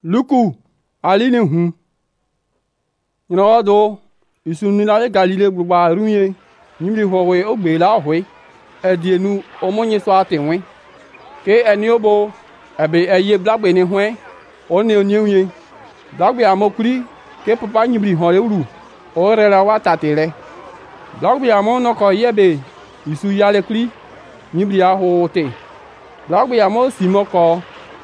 Luku aline hu. Yinodo isu nilale Galile gbugba runye. Nimri howe ogbela howe. Edienu omonye so atenwe. Ke eni obo ebe eye blagbe ni hwen. Oni onye blagbe amokuri ke papa nyibri hore uru. Ore la watatele. Blagbe amono ko yebe isu yale kuri. Nyibri ahote. Blagbe amo simoko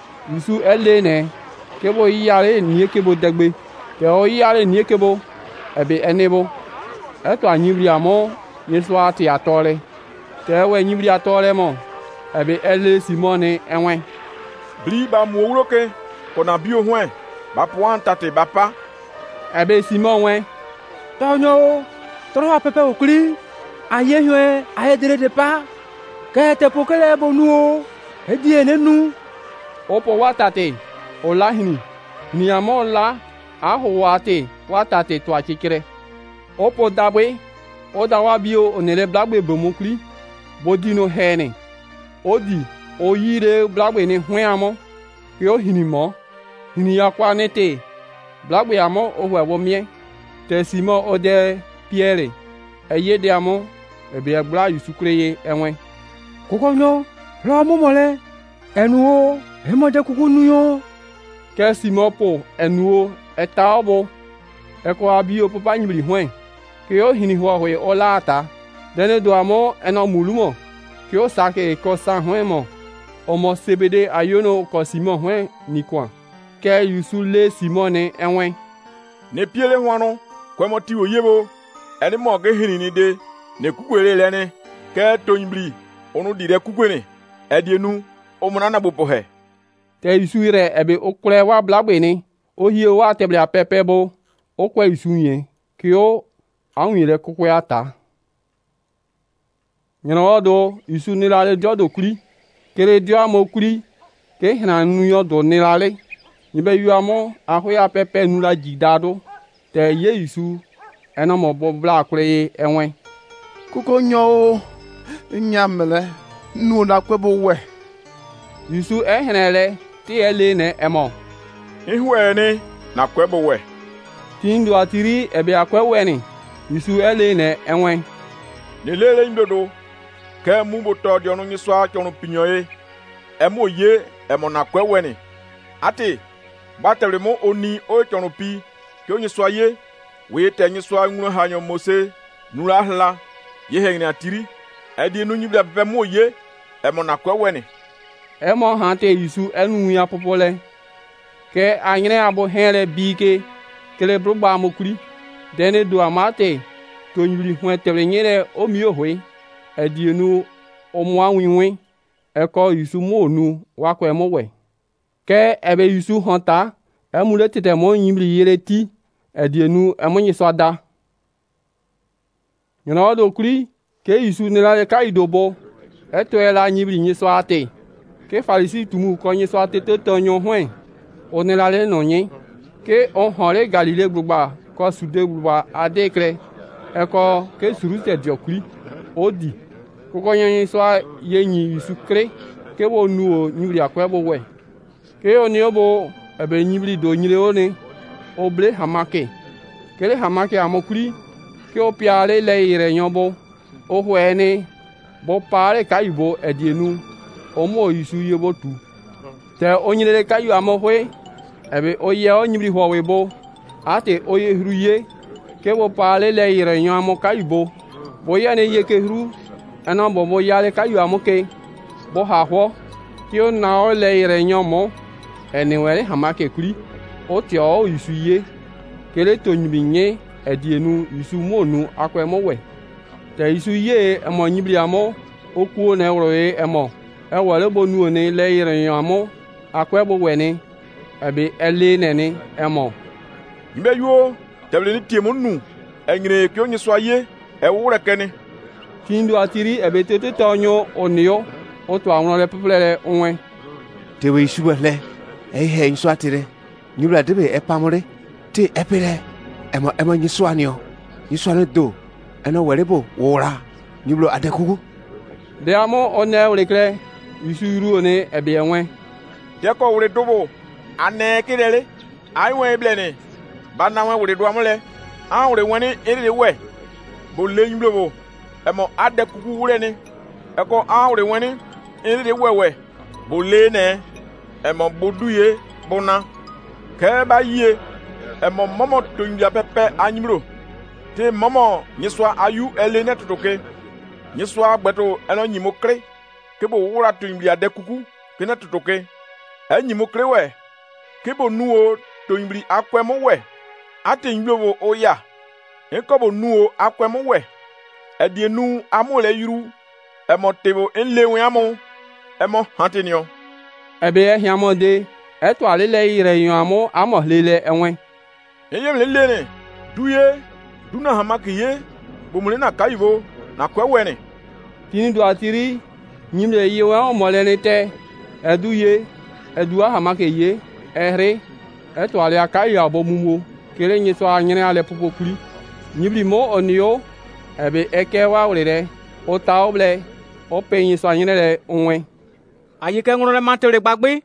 isu elene. Kebo yare nie kebo degbe. Ke o yare nie kebo ebe enebo. Eto anyibri amo yeso ati atore. Te we nyibri atore mo ebe ele simone enwe. Bli ba muoke kona bio hwen. Ba poan tate bapa. Ebe simon wen. Tonyo tro pepe okuli. Aye hwe aye dere de pa. Ke te pokele bonu. Edi enenu. Opo watate olahini ni amo la aho watate to achikire. Opo dabwe odawa bio onele blagbe bomokli bodino hene. Odi oyire blagbe ni hwen amo yo hinimo hini yakwa nete blagbe amo ohwe mie tesimo ode pierre eyede amo ebe agbla yusukreye enwe kokonyo lo momole enuo emode kukunuyo ke simopo enuo etaobo eko abio papa nyibri hwen ke o hini howe olata dene do amo eno mulumo ke o sake ko san hwen mo omo sebede ayono ko simon hwen ni kwa ke yusule simone enwe Ne piele hwano kwemo ti oyebo eni mo ge hini ni de ne kukwere lene ke tonyibri onu dire kukwene edienu omunana bopohe te isuire ebe okure wa blagbe ni ohie wa teble apepe bo okwe isunye ki o awire kokwe ata nyinodo isu nilale jodo kuri kere dio amo kuri ke hina nuyo do nilale nibe yu amo aho ya pepe nula jidado te ye isu eno mo bo bla kure enwe kukonyo nyamele nu na kwebo we isu ehenele ti ele ne emo ihwene na kwebo we tindu atiri ebe akweweni isu ele ne enwe ne lele ndodo ke mu boto di onu nyiswa chonu pinyoye emo ye emo na kweweni ati batere mo oni o chonu pi ke onyiswa ye we te nyiswa nwuru hanyo mose nura hla ye hegni atiri edi nu nyibla be mo ye emo na kweweni emo hante isu enu ya popole ke anyre abo hele bike kele brugba mokuri dene do amate to nyibli hwen tebre nyere omi ohwe edienu omwa winwe eko isu monu wakwe mowe ke ebe isu hanta emule tete mo nyibli yere ti edienu emonyi soda yono kuri ke isu nilale kaidobo eto ela nyibli nyiso ate ke farisi tumu konye so atete tonyo hwen onelale nonye ke on hore Galile gbugba ko sude gbugba adekre eko ke surute diokuri odi kokonye so yenyi isukre ke wo nu nyuri akwebo we ke oni obo ebe nyibli do nyire one oble hamake kele hamake amokuri ke opiale le ire nyobo ohwene bo pare kaibo edienu omo isu yebo tu te onyire kayu amohwe ebe oye onyibri howe bo ate oye hruye ke wo pale le ire nyo amo kayubo bo ye ne ye ke hru ana bo yale kayu amoke bo ha ho ki o na o le ire nyo mo eniwere hamake kuri o ti o isu ye kele to nyibri nye edienu isu monu akwe mowe te isu ye emo nyibri amo okuo na ewroye emo ewere bonu oni le ire nyo amo akwebo weni ebe ele nene emo imbe yo teble ni tiemu nu engre ki onyiswa ye ewure kene tindu atiri ebe tete tonyo onio oto awon le pepele onwe tewe isuwele he nso atire nyura debe epamore te epele emo nyiswa nio nyiswa ne do eno werebo wora nyulo adekugu de amo one orekre isuru one ebe enwe Deko wure dobo ane kirele ai wen blene ba na wen wure do amule an wure wen ni ere we bo le nyimlo bo e mo ade kuku wure ni e ko an wure wen ni ere wewe bo le ne e mo boduye bona ke ba yie e mo momo to ndia pepe anyimro te momo nyiswa ayu ele ne totoke nyiswa gbeto eno nyimokre ke bo wura to ndia de kuku ke ne totoke enyimokre we ke bo nuo to nbri akwemo we ate nyimlo oya e ko bo nuo akwemo we e die nu amole yuru e mo tebo enlewe amo e mo hantinio ebe hiamode eto alele ire yan amo amo lele enwen eyem lele ne duye duna hamakiye bomule na kaibo na kwewene tini do atiri nyimle yewe o molene te eduye edua hamakiye ere eto ale akai abo mumo kele nyi so anyere ale popokuli nyibli mo onio ebe ekewa wure o taoble o peyin so anyere le onwen ayike ngoro matere gbagbe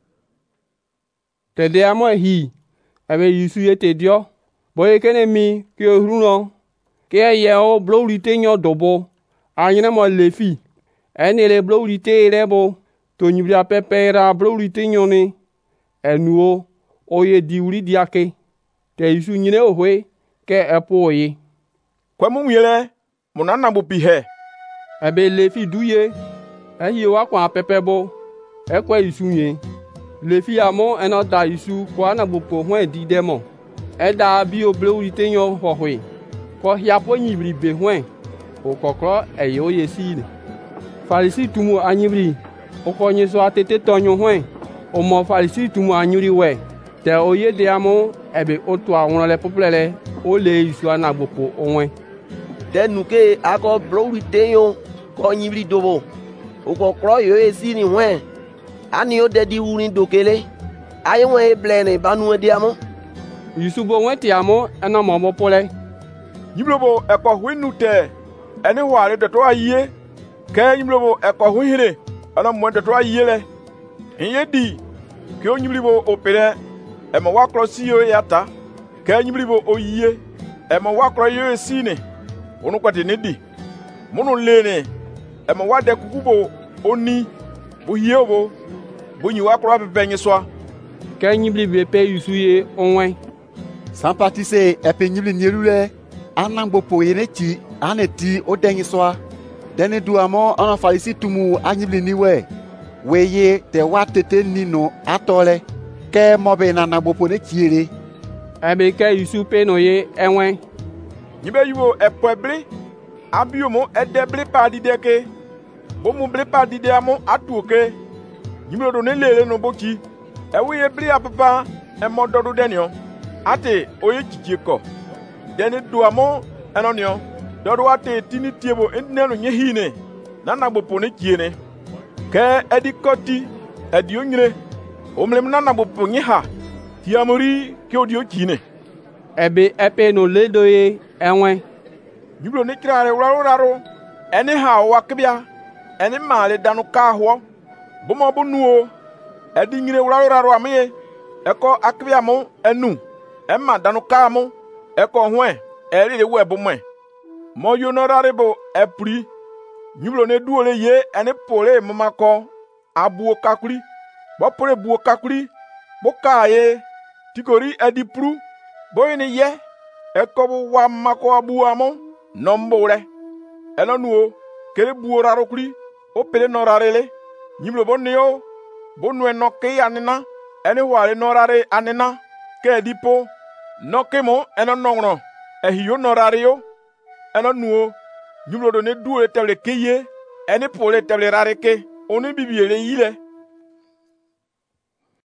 tede amo hi ebe yisu yete dio boye kene mi ki ohruno ke ye o blowrite nyo dobo anyere mo lefi ene le blowrite rebo to nyibria pepera blowrite nyo ni enuo oye diuri diake te yisu nyine ohwe ke epo yi kwemu yele munana bo pihe ebe lefi duye eyi wa kwa pepebo ekwe yisu nye lefi amo eno da yisu kwa na bupo hwen di demo eda bi obleuri tenyo hohwe ko hiapo nyibri be hwen o kokro eyo yesile farisi tumu anyibri o ko nyeso atete tonyo hwen o mo farisi tumu anyuri we te oye de amo ebe otu awon le populele o le yisu ana bupo onwen denuke ako blouri tenyo ko nyibri dobo o kokro yo esini hwen ani o dedi wurin dokele aye won e blene banu de amo yusubo won ti amo ena mo pole nyimlobo e ko hwinu te ene ware de to aye ke nyimlobo e ko hwihire ana mo de to aye le iye di ke o nyimlibo opere e mo wakro siyo yata ke nyimlibo oyiye e mo wakro yo esine onu kwati ne di munu lene e mo wade kukubo oni bo hiebo bonyi wakro abebenye soa ke nyibli be pe yusuye onwen sans partise epe nyibli nyelule anangbo po yene ti aneti odenyi soa dene duamo ana farisi tumu anyibli niwe weye te watete nino atole ke mobe na nagbo po ne tiere ebe ke yusu pe no ye enwen nyibe yubo epwebli abiomo edebli padideke bomu bli padide amo atuoke nyimlo do ne lele no boki ewe bli apapa emododo denio ate oye chichieko deni duamo enonio dodo ate tini tiebo endinelo nyehine nana gbopo ne kiene ke edikoti edionyre omlem nana gbopo nyeha tiamori ke odio kine ebe epe no ledoye enwen nyimlo ne kirare raro eni ha wakbia eni male danu ka ho bomo bonuo edi nyire raro amiye eko akbia mo enu emma danu ka mo eko hwen eri le we bomwe mo yonorare bo epri nyimlo ne duole ye eni pole mamako abuo kakuri bo pore buo kakuri bo kaye tikori edi pru boyini ye eko bo wa mako abuo amo nombore enonuo kere buo raro kuri o pele norarele nyimlo bonio bonu enoke anina eni wale norare anina ke dipo nokemo eno nongro ehiyo norario eno nuo nyimlo do ne duole tele keye eni pole tele rare ke oni bibiele yile